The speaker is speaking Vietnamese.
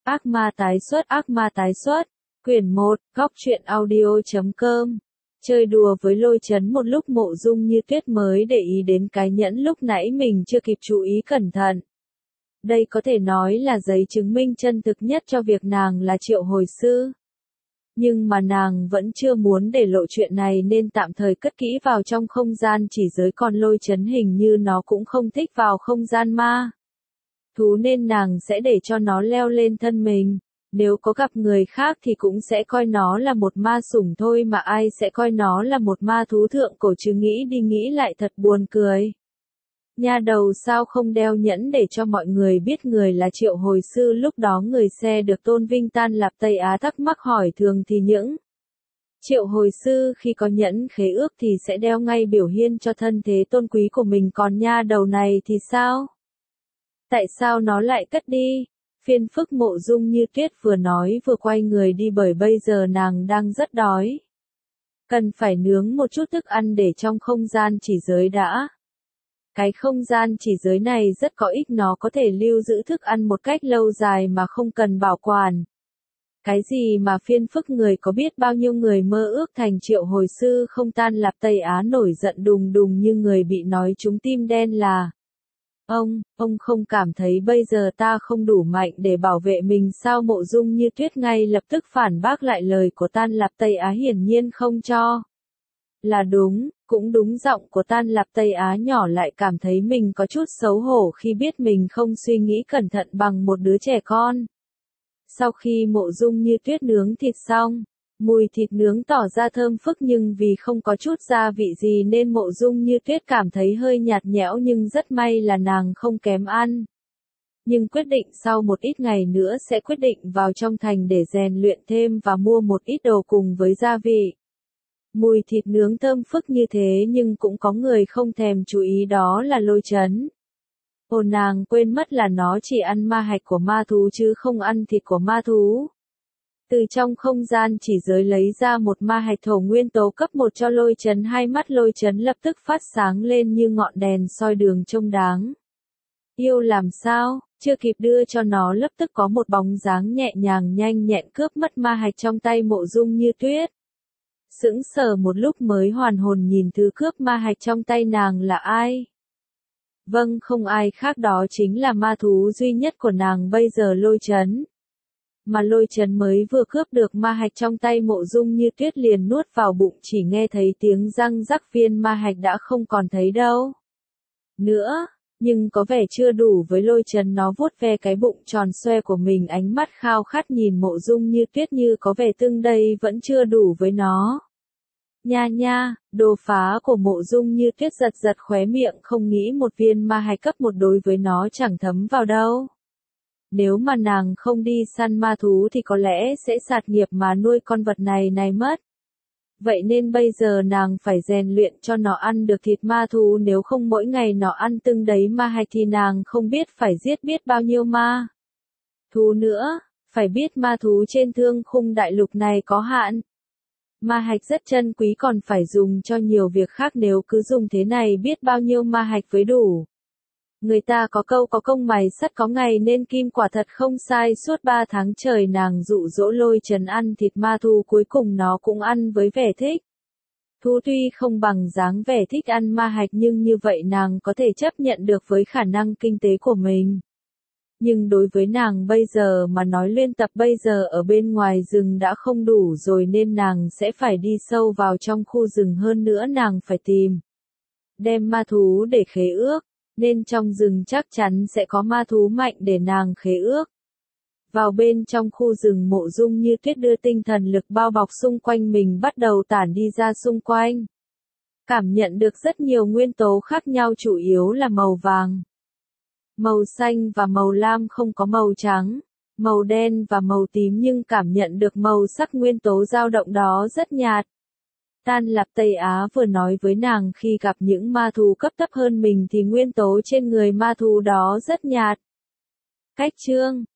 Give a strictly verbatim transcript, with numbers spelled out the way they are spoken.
Ác ma tái xuất, ác ma tái xuất. Quyển một, góc truyện audio chấm com. Chơi đùa với Lôi Chấn một lúc Mộ Dung Như Tuyết mới để ý đến cái nhẫn lúc nãy mình chưa kịp chú ý cẩn thận. Đây có thể nói là giấy chứng minh chân thực nhất cho việc nàng là triệu hồi sư. Nhưng mà nàng vẫn chưa muốn để lộ chuyện này nên tạm thời cất kỹ vào trong không gian chỉ giới, còn Lôi Chấn hình như nó cũng không thích vào không gian ma thú nên nàng sẽ để cho nó leo lên thân mình. Nếu có gặp người khác thì cũng sẽ coi nó là một ma sủng thôi, mà ai sẽ coi nó là một ma thú thượng cổ chứ. Nghĩ đi nghĩ lại thật buồn cười. Nha đầu sao không đeo nhẫn để cho mọi người biết người là triệu hồi sư, lúc đó người xe được tôn vinh. Tan Lạp Tây Á thắc mắc hỏi, thường thì những triệu hồi sư khi có nhẫn khế ước thì sẽ đeo ngay biểu hiện cho thân thế tôn quý của mình, còn nha đầu này thì sao? Tại sao nó lại cất đi? Phiền phức. Mộ Dung Như Tuyết vừa nói vừa quay người đi, bởi bây giờ nàng đang rất đói. Cần phải nướng một chút thức ăn để trong không gian chỉ giới đã. Cái không gian chỉ giới này rất có ích, nó có thể lưu giữ thức ăn một cách lâu dài mà không cần bảo quản. Cái gì mà phiền phức, người có biết bao nhiêu người mơ ước thành triệu hồi sư không? Tan Lạp Tây Á nổi giận đùng đùng như người bị nói trúng tim đen là. Ông, ông không cảm thấy bây giờ ta không đủ mạnh để bảo vệ mình sao? Mộ Dung Như Tuyết ngay lập tức phản bác lại lời của Tan Lạp Tây Á, hiển nhiên không cho là đúng. Cũng đúng, giọng của Tan Lạp Tây Á nhỏ lại cảm thấy mình có chút xấu hổ khi biết mình không suy nghĩ cẩn thận bằng một đứa trẻ con. Sau khi Mộ Dung Như Tuyết nướng thịt xong, mùi thịt nướng tỏ ra thơm phức, nhưng vì không có chút gia vị gì nên Mộ Dung Như Tuyết cảm thấy hơi nhạt nhẽo, nhưng rất may là nàng không kém ăn. Nhưng quyết định sau một ít ngày nữa sẽ quyết định vào trong thành để rèn luyện thêm và mua một ít đồ cùng với gia vị. Mùi thịt nướng thơm phức như thế nhưng cũng có người không thèm chú ý, đó là Lôi Chấn. Ồ, nàng quên mất là nó chỉ ăn ma hạch của ma thú chứ không ăn thịt của ma thú. Từ trong không gian chỉ giới lấy ra một ma hạch thổ nguyên tố cấp một cho Lôi Chấn. Hai mắt Lôi Chấn lập tức phát sáng lên như ngọn đèn soi đường, trông đáng yêu làm sao. Chưa kịp đưa cho nó, lập tức có một bóng dáng nhẹ nhàng nhanh nhẹn cướp mất ma hạch trong tay Mộ Dung Như Tuyết. Sững sờ một lúc mới hoàn hồn nhìn thứ cướp ma hạch trong tay nàng là ai. Vâng, không ai khác, đó chính là ma thú duy nhất của nàng bây giờ, Lôi Chấn. Mà Lôi Chấn mới vừa cướp được ma hạch trong tay Mộ Dung Như Tuyết liền nuốt vào bụng, chỉ nghe thấy tiếng răng rắc, viên ma hạch đã không còn thấy đâu nữa. Nhưng có vẻ chưa đủ với Lôi Chấn, nó vuốt ve cái bụng tròn xoe của mình, ánh mắt khao khát nhìn Mộ Dung Như Tuyết như có vẻ tương đây vẫn chưa đủ với nó. Nha nha, đồ phá của Mộ Dung Như Tuyết giật giật khóe miệng, không nghĩ một viên ma hạch cấp một đối với nó chẳng thấm vào đâu. Nếu mà nàng không đi săn ma thú thì có lẽ sẽ sạt nghiệp mà nuôi con vật này này mất. Vậy nên bây giờ nàng phải rèn luyện cho nó ăn được thịt ma thú, nếu không mỗi ngày nó ăn từng đấy ma hạch thì nàng không biết phải giết biết bao nhiêu ma thú nữa. Phải biết ma thú trên Thương Khung đại lục này có hạn. Ma hạch rất chân quý, còn phải dùng cho nhiều việc khác, nếu cứ dùng thế này biết bao nhiêu ma hạch với đủ. Người ta có câu có công mài sắt có ngày nên kim, quả thật không sai. Suốt ba tháng trời nàng dụ dỗ Lôi Chấn ăn thịt ma thú, cuối cùng nó cũng ăn với vẻ thích thú. Tuy không bằng dáng vẻ thích ăn ma hạch nhưng như vậy nàng có thể chấp nhận được với khả năng kinh tế của mình. Nhưng đối với nàng bây giờ mà nói, luyện tập bây giờ ở bên ngoài rừng đã không đủ rồi nên nàng sẽ phải đi sâu vào trong khu rừng, hơn nữa nàng phải tìm đem ma thú để khế ước, nên trong rừng chắc chắn sẽ có ma thú mạnh để nàng khế ước. Vào bên trong khu rừng, Mộ Dung Như Tuyết đưa tinh thần lực bao bọc xung quanh mình bắt đầu tản đi ra xung quanh. Cảm nhận được rất nhiều nguyên tố khác nhau, chủ yếu là màu vàng, màu xanh và màu lam, không có màu trắng, màu đen và màu tím, nhưng cảm nhận được màu sắc nguyên tố dao động đó rất nhạt. Tan Lạp Tây Á vừa nói với nàng khi gặp những ma thú cấp thấp hơn mình thì nguyên tố trên người ma thú đó rất nhạt. Cách chương